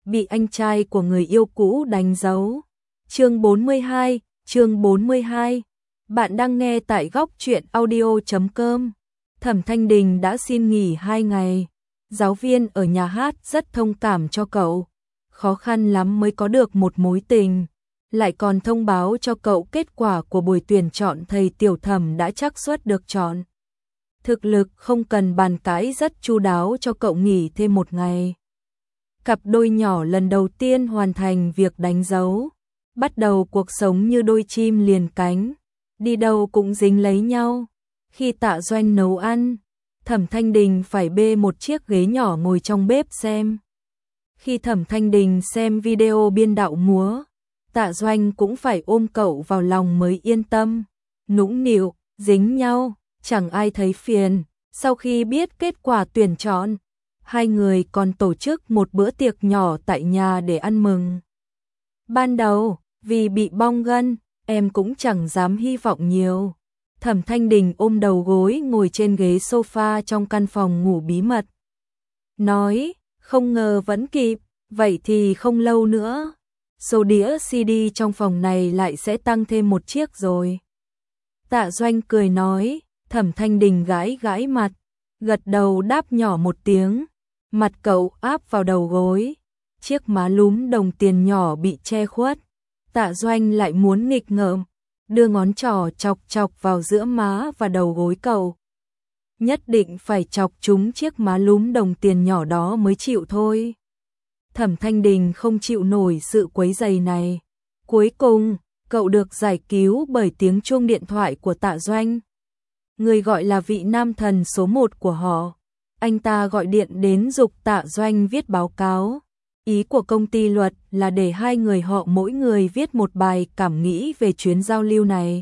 bị anh trai của người yêu cũ đánh dấu. Chương 42. Bạn đang nghe tại góc truyện audio.com. Thẩm Thanh Đình đã xin nghỉ 2 ngày. Giáo viên ở nhà hát rất thông cảm cho cậu. Khó khăn lắm mới có được một mối tình. Lại còn thông báo cho cậu kết quả của buổi tuyển chọn thầy Tiểu Thẩm đã xác suất được chọn. Thực lực không cần bàn cãi, rất chu đáo cho cậu nghỉ thêm 1 ngày. Cặp đôi nhỏ lần đầu tiên hoàn thành việc đánh dấu. Bắt đầu cuộc sống như đôi chim liền cánh. Đi đâu cũng dính lấy nhau. Khi Tạ Doanh nấu ăn, Thẩm Thanh Đình phải bê một chiếc ghế nhỏ ngồi trong bếp xem. Khi Thẩm Thanh Đình xem video biên đạo múa, Tạ Doanh cũng phải ôm cậu vào lòng mới yên tâm. Nũng nịu, dính nhau, chẳng ai thấy phiền. Sau khi biết kết quả tuyển chọn, hai người còn tổ chức một bữa tiệc nhỏ tại nhà để ăn mừng. Ban đầu, vì bị bong gân, em cũng chẳng dám hy vọng nhiều. Thẩm Thanh Đình ôm đầu gối ngồi trên ghế sofa trong căn phòng ngủ bí mật. Nói, không ngờ vẫn kịp, vậy thì không lâu nữa. Số đĩa CD trong phòng này lại sẽ tăng thêm 1 chiếc rồi. Tạ Doanh cười nói. Thẩm Thanh Đình gãi gãi mặt, gật đầu đáp nhỏ một tiếng. Mặt cậu áp vào đầu gối, chiếc má lúm đồng tiền nhỏ bị che khuất. Tạ Doanh lại muốn nghịch ngợm, đưa ngón trỏ chọc chọc vào giữa má và đầu gối cậu. Nhất định phải chọc trúng chiếc má lúm đồng tiền nhỏ đó mới chịu thôi. Thẩm Thanh Đình không chịu nổi sự quấy rầy này. Cuối cùng, cậu được giải cứu bởi tiếng chuông điện thoại của Tạ Doanh. Người gọi là vị nam thần số 1 của họ. Anh ta gọi điện đến giục Tạ Doanh viết báo cáo. Ý của công ty luật là để hai người họ mỗi người viết một bài cảm nghĩ về chuyến giao lưu này,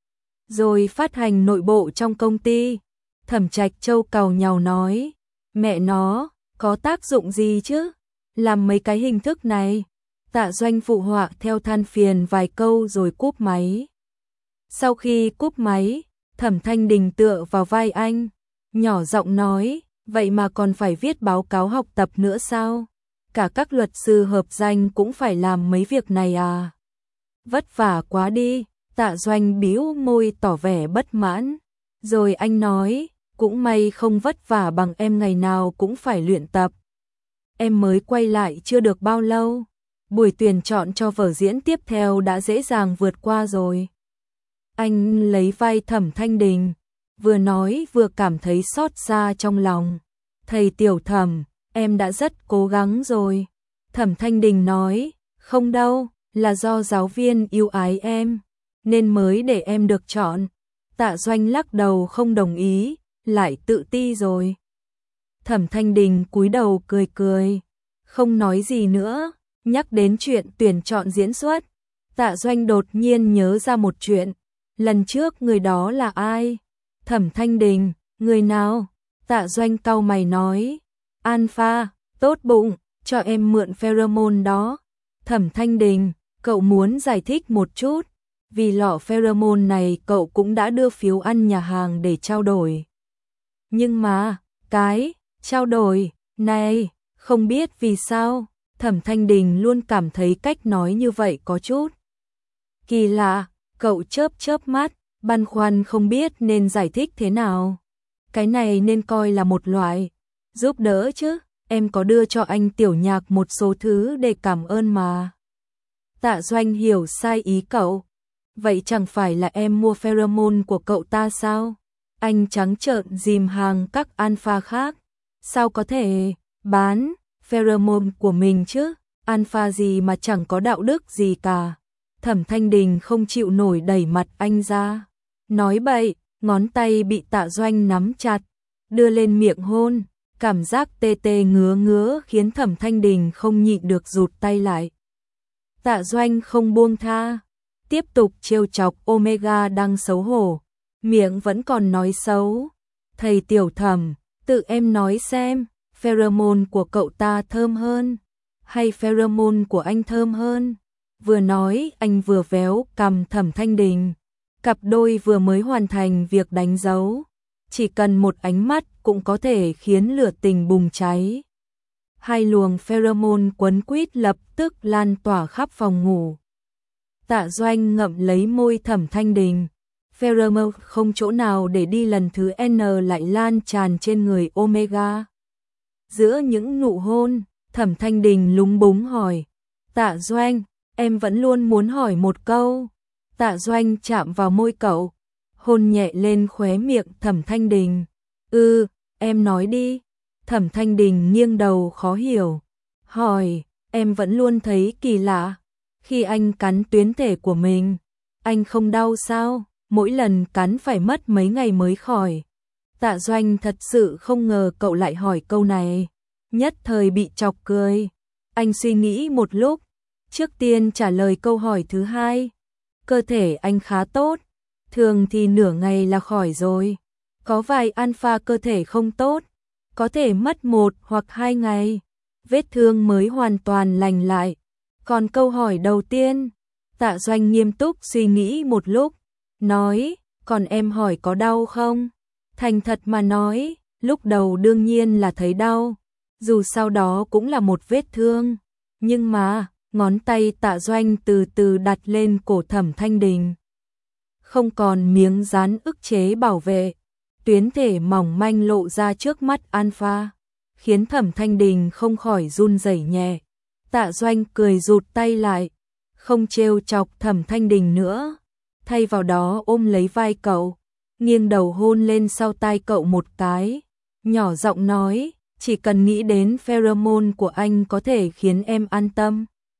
rồi phát hành nội bộ trong công ty. Thẩm Trạch Châu càu nhàu nói, mẹ nó, có tác dụng gì chứ? Làm mấy cái hình thức này. Tạ Doanh phụ họa theo than phiền vài câu rồi cúp máy. Sau khi cúp máy, Thẩm Thanh Đình tựa vào vai anh, nhỏ giọng nói, vậy mà còn phải viết báo cáo học tập nữa sao? Cả các luật sư hợp danh cũng phải làm mấy việc này à? Vất vả quá đi. Tạ Doanh bĩu môi tỏ vẻ bất mãn. Rồi anh nói, cũng may không vất vả bằng em ngày nào cũng phải luyện tập. Em mới quay lại chưa được bao lâu. Buổi tuyển chọn cho vở diễn tiếp theo đã dễ dàng vượt qua rồi. Anh lấy vai Thẩm Thanh Đình, vừa nói vừa cảm thấy xót xa trong lòng. Thầy Tiểu Thẩm, em đã rất cố gắng rồi. Thẩm Thanh Đình nói, không đâu, là do giáo viên yêu ái em, nên mới để em được chọn. Tạ Doanh lắc đầu không đồng ý, lại tự ti rồi. Thẩm Thanh Đình cúi đầu cười cười, không nói gì nữa. Nhắc đến chuyện tuyển chọn diễn xuất, Tạ Doanh đột nhiên nhớ ra một chuyện. Lần trước người đó là ai? Thẩm Thanh Đình, người nào? Tạ Doanh cau mày nói, Alpha, tốt bụng, cho em mượn pheromone đó. Thẩm Thanh Đình, cậu muốn giải thích một chút, vì lọ pheromone này cậu cũng đã đưa phiếu ăn nhà hàng để trao đổi. Nhưng mà, cái trao đổi này, không biết vì sao, Thẩm Thanh Đình luôn cảm thấy cách nói như vậy có chút kỳ lạ. Cậu chớp chớp mắt, băn khoăn không biết nên giải thích thế nào. Cái này nên coi là một loại giúp đỡ chứ, em có đưa cho anh Tiểu Nhạc một số thứ để cảm ơn mà. Tạ Doanh hiểu sai ý cậu. Vậy chẳng phải là em mua pheromone của cậu ta sao? Anh trắng trợn dìm hàng các alpha khác. Sao có thể bán pheromone của mình chứ? Alpha gì mà chẳng có đạo đức gì cả. Thẩm Thanh Đình không chịu nổi đẩy mặt anh ra. Nói bậy, ngón tay bị Tạ Doanh nắm chặt, đưa lên miệng hôn. Cảm giác tê tê ngứa ngứa khiến Thẩm Thanh Đình không nhịn được rụt tay lại. Tạ Doanh không buông tha, tiếp tục trêu chọc Omega đang xấu hổ. Miệng vẫn còn nói xấu. Thầy Tiểu Thẩm, tự em nói xem, pheromone của cậu ta thơm hơn, hay pheromone của anh thơm hơn? Vừa nói anh vừa véo cằm Thẩm Thanh Đình. Cặp đôi vừa mới hoàn thành việc đánh dấu, chỉ cần một ánh mắt cũng có thể khiến lửa tình bùng cháy. Hai luồng pheromone quấn quýt lập tức lan tỏa khắp phòng ngủ. Tạ Doanh ngậm lấy môi Thẩm Thanh Đình. Pheromone không chỗ nào để đi, lần thứ N lại lan tràn trên người Omega. Giữa những nụ hôn, Thẩm Thanh Đình lúng búng hỏi. Tạ Doanh, em vẫn luôn muốn hỏi một câu. Tạ Doanh chạm vào môi cậu, hôn nhẹ lên khóe miệng Thẩm Thanh Đình. Em nói đi. Thẩm Thanh Đình nghiêng đầu khó hiểu. Hỏi, em vẫn luôn thấy kỳ lạ. Khi anh cắn tuyến thể của mình, anh không đau sao? Mỗi lần cắn phải mất mấy ngày mới khỏi. Tạ Doanh thật sự không ngờ cậu lại hỏi câu này. Nhất thời bị chọc cười. Anh suy nghĩ một lúc, trước tiên trả lời câu hỏi thứ hai. Cơ thể anh khá tốt, thường thì nửa ngày là khỏi rồi. Có vài alpha cơ thể không tốt, có thể mất 1 hoặc 2 ngày, vết thương mới hoàn toàn lành lại. Còn câu hỏi đầu tiên, Tạ Doanh nghiêm túc suy nghĩ một lúc, nói, còn em hỏi có đau không? Thành thật mà nói, lúc đầu đương nhiên là thấy đau, dù sau đó cũng là một vết thương. Nhưng mà, ngón tay Tạ Doanh từ từ đặt lên cổ Thẩm Thanh Đình. Không còn miếng dán ức chế bảo vệ, tuyến thể mỏng manh lộ ra trước mắt alpha, khiến Thẩm Thanh Đình không khỏi run rẩy nhẹ. Tạ Doanh cười rụt tay lại, không trêu chọc Thẩm Thanh Đình nữa, thay vào đó ôm lấy vai cậu, nghiêng đầu hôn lên sau tai cậu một cái, nhỏ giọng nói, chỉ cần nghĩ đến pheromone của anh có thể khiến em an tâm,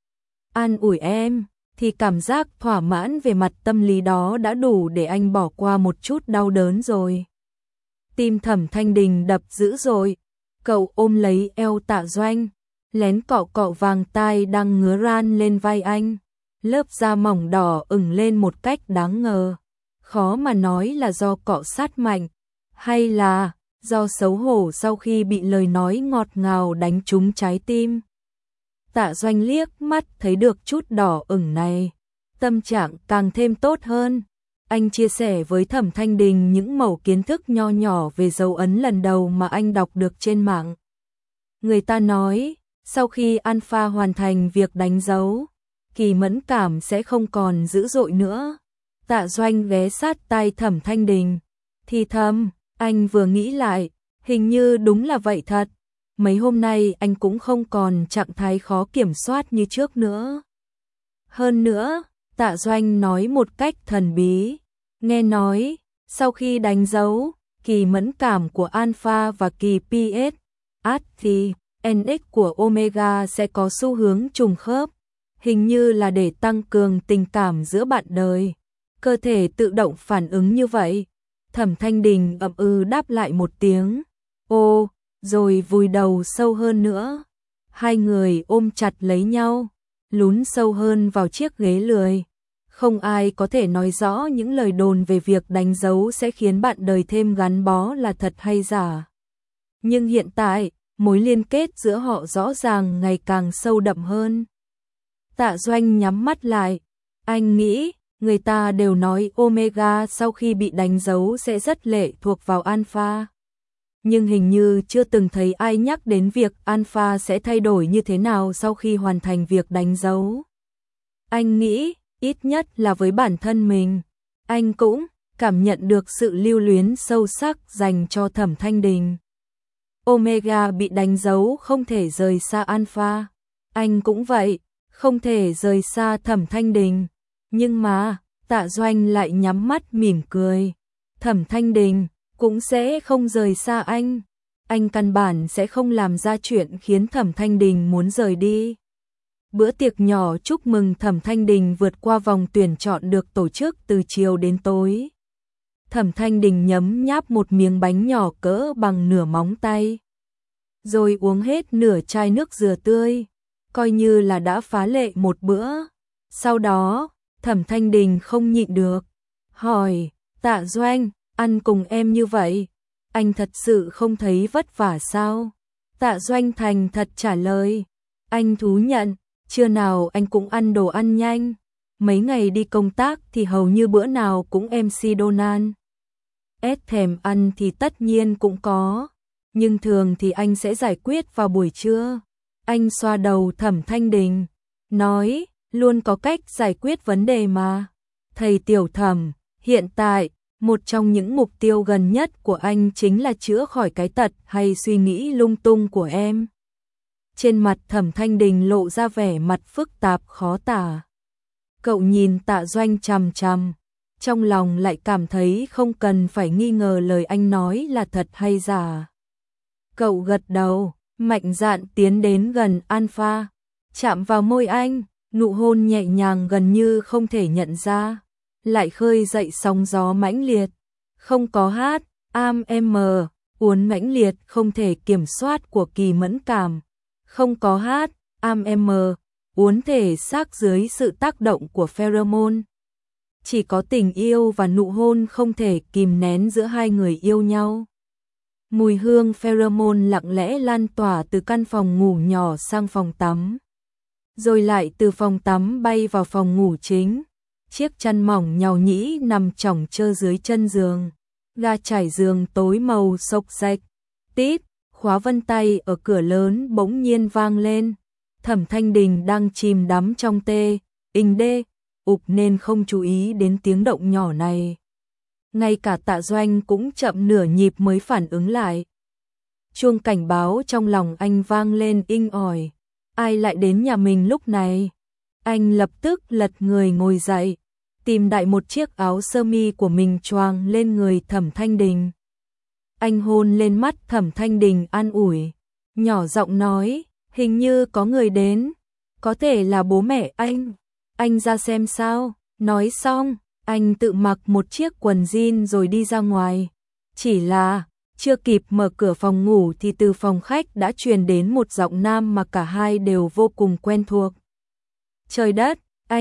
an ủi em, thì cảm giác thỏa mãn về mặt tâm lý đó đã đủ để anh bỏ qua một chút đau đớn rồi. Tim Thẩm Thanh Đình đập dữ dội, cậu ôm lấy eo Tạ Doanh, lén cọ cọ vàng tai đang ngứa ran lên vai anh, lớp da mỏng đỏ ửng lên một cách đáng ngờ. Khó mà nói là do cọ sát mạnh, hay là do xấu hổ sau khi bị lời nói ngọt ngào đánh trúng trái tim. Tạ Doanh liếc mắt thấy được chút đỏ ửng này, tâm trạng càng thêm tốt hơn. Anh chia sẻ với Thẩm Thanh Đình những mẩu kiến thức nho nhỏ về dấu ấn lần đầu mà anh đọc được trên mạng. Người ta nói, sau khi alpha hoàn thành việc đánh dấu, kỳ mẫn cảm sẽ không còn dữ dội nữa. Tạ Doanh ghé sát tai Thẩm Thanh Đình, thì thầm, anh vừa nghĩ lại, hình như đúng là vậy thật. Mấy hôm nay anh cũng không còn trạng thái khó kiểm soát như trước nữa. Hơn nữa, Tạ Doanh nói một cách thần bí, nghe nói, sau khi đánh dấu, kỳ mẫn cảm của alpha và kỳ PS, thì NX của omega sẽ có xu hướng trùng khớp, hình như là để tăng cường tình cảm giữa bạn đời. Cơ thể tự động phản ứng như vậy. Thẩm Thanh Đình ậm đáp lại một tiếng. Ô, rồi vùi đầu sâu hơn nữa. Hai người ôm chặt lấy nhau, lún sâu hơn vào chiếc ghế lười. Không ai có thể nói rõ những lời đồn về việc đánh dấu sẽ khiến bạn đời thêm gắn bó là thật hay giả. Nhưng hiện tại, mối liên kết giữa họ rõ ràng ngày càng sâu đậm hơn. Tạ Doanh nhắm mắt lại. Anh nghĩ, người ta đều nói omega sau khi bị đánh dấu sẽ rất lệ thuộc vào alpha. Nhưng hình như chưa từng thấy ai nhắc đến việc alpha sẽ thay đổi như thế nào sau khi hoàn thành việc đánh dấu. Anh nghĩ, ít nhất là với bản thân mình, anh cũng cảm nhận được sự lưu luyến sâu sắc dành cho Thẩm Thanh Đình. Omega bị đánh dấu không thể rời xa alpha. Anh cũng vậy, không thể rời xa Thẩm Thanh Đình. Nhưng mà, Tạ Doanh lại nhắm mắt mỉm cười. Thẩm Thanh Đình cũng sẽ không rời xa anh. Anh căn bản sẽ không làm ra chuyện khiến Thẩm Thanh Đình muốn rời đi. Bữa tiệc nhỏ chúc mừng Thẩm Thanh Đình vượt qua vòng tuyển chọn được tổ chức từ chiều đến tối. Thẩm Thanh Đình nhấm nháp một miếng bánh nhỏ cỡ bằng nửa móng tay, rồi uống hết nửa chai nước dừa tươi, coi như là đã phá lệ một bữa. Sau đó, Thẩm Thanh Đình không nhịn được, hỏi, Tạ Doanh, ăn cùng em như vậy, anh thật sự không thấy vất vả sao? Tạ Doanh thành thật trả lời, anh thú nhận, trưa nào anh cũng ăn đồ ăn nhanh, mấy ngày đi công tác thì hầu như bữa nào cũng MC Donald. Thèm ăn thì tất nhiên cũng có, nhưng thường thì anh sẽ giải quyết vào buổi trưa. Anh xoa đầu Thẩm Thanh Đình, nói, luôn có cách giải quyết vấn đề mà. Thầy Tiểu Thẩm, hiện tại, một trong những mục tiêu gần nhất của anh chính là chữa khỏi cái tật hay suy nghĩ lung tung của em. Trên mặt Thẩm Thanh Đình lộ ra vẻ mặt phức tạp khó tả. Cậu nhìn Tạ Doanh chằm chằm, trong lòng lại cảm thấy không cần phải nghi ngờ lời anh nói là thật hay giả. Cậu gật đầu, mạnh dạn tiến đến gần Alpha, chạm vào môi anh, nụ hôn nhẹ nhàng gần như không thể nhận ra, lại khơi dậy sóng gió mãnh liệt. Không có hát, uốn mãnh liệt không thể kiểm soát của kỳ mẫn cảm. Không có hát, uốn thể xác dưới sự tác động của pheromone. Chỉ có tình yêu và nụ hôn không thể kìm nén giữa hai người yêu nhau. Mùi hương pheromone lặng lẽ lan tỏa từ căn phòng ngủ nhỏ sang phòng tắm, rồi lại từ phòng tắm bay vào phòng ngủ chính. Chiếc chăn mỏng nhàu nhĩ nằm chỏng chơ dưới chân giường, ga trải giường tối màu xộc xạch. Tít, khóa vân tay ở cửa lớn bỗng nhiên vang lên. Thẩm Thanh Đình đang chìm đắm trong ục nên không chú ý đến tiếng động nhỏ này. Ngay cả Tạ Doanh cũng chậm nửa nhịp mới phản ứng lại. Chuông cảnh báo trong lòng anh vang lên inh ỏi. Ai lại đến nhà mình lúc này? Anh lập tức lật người ngồi dậy, tìm đại một chiếc áo sơ mi của mình choàng lên người Thẩm Thanh Đình. Anh hôn lên mắt Thẩm Thanh Đình an ủi, nhỏ giọng nói, hình như có người đến, có thể là bố mẹ anh ra xem sao. Nói xong, anh tự mặc một chiếc quần jean rồi đi ra ngoài. Chỉ là, chưa kịp mở cửa phòng ngủ thì từ phòng khách đã truyền đến một giọng nam mà cả hai đều vô cùng quen thuộc. Trời đất,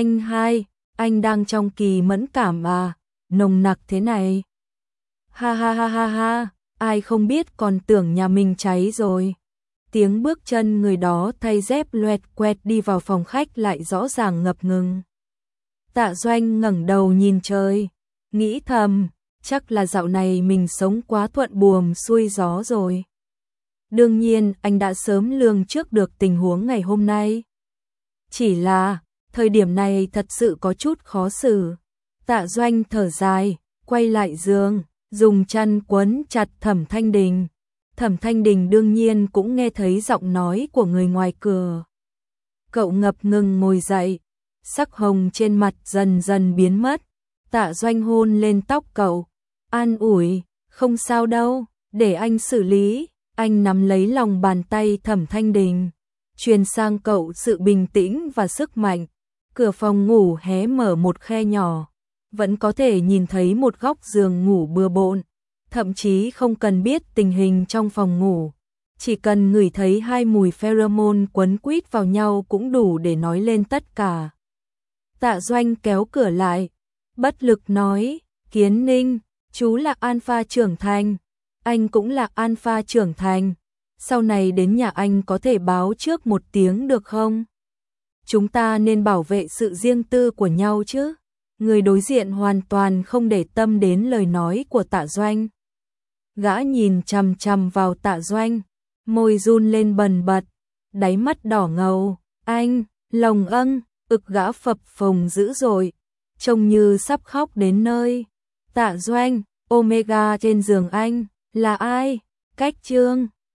anh đang trong kỳ mẫn cảm à, nồng nặc thế này. Ha ha ha ha ha, ai không biết còn tưởng nhà mình cháy rồi. Tiếng bước chân người đó thay dép loẹt quẹt đi vào phòng khách lại rõ ràng ngập ngừng. Tạ Doanh ngẩng đầu nhìn trời, nghĩ thầm, chắc là dạo này mình sống quá thuận buồm xuôi gió rồi. Đương nhiên anh đã sớm lường trước được tình huống ngày hôm nay. Chỉ là, thời điểm này thật sự có chút khó xử. Tạ Doanh thở dài, quay lại giường, dùng chăn quấn chặt Thẩm Thanh Đình. Thẩm Thanh Đình đương nhiên cũng nghe thấy giọng nói của người ngoài cửa. Cậu ngập ngừng ngồi dậy, sắc hồng trên mặt dần dần biến mất. Tạ Doanh hôn lên tóc cậu, an ủi, không sao đâu, để anh xử lý. Anh nắm lấy lòng bàn tay Thẩm Thanh Đình, truyền sang cậu sự bình tĩnh và sức mạnh. Cửa phòng ngủ hé mở một khe nhỏ, vẫn có thể nhìn thấy một góc giường ngủ bừa bộn. Thậm chí không cần biết tình hình trong phòng ngủ, chỉ cần ngửi thấy hai mùi pheromone quấn quýt vào nhau cũng đủ để nói lên tất cả. Tạ Doanh kéo cửa lại, bất lực nói, Kiến Ninh, chú là Alpha trưởng thành, anh cũng là Alpha trưởng thành. Sau này đến nhà anh có thể báo trước một tiếng được không? Chúng ta nên bảo vệ sự riêng tư của nhau chứ. Người đối diện hoàn toàn không để tâm đến lời nói của Tạ Doanh. Gã nhìn chằm chằm vào Tạ Doanh, môi run lên bần bật, đáy mắt đỏ ngầu. Anh, lồng ực gã phập phồng dữ dội, trông như sắp khóc đến nơi. Tạ Doanh, Omega trên giường anh, là ai? Cách chương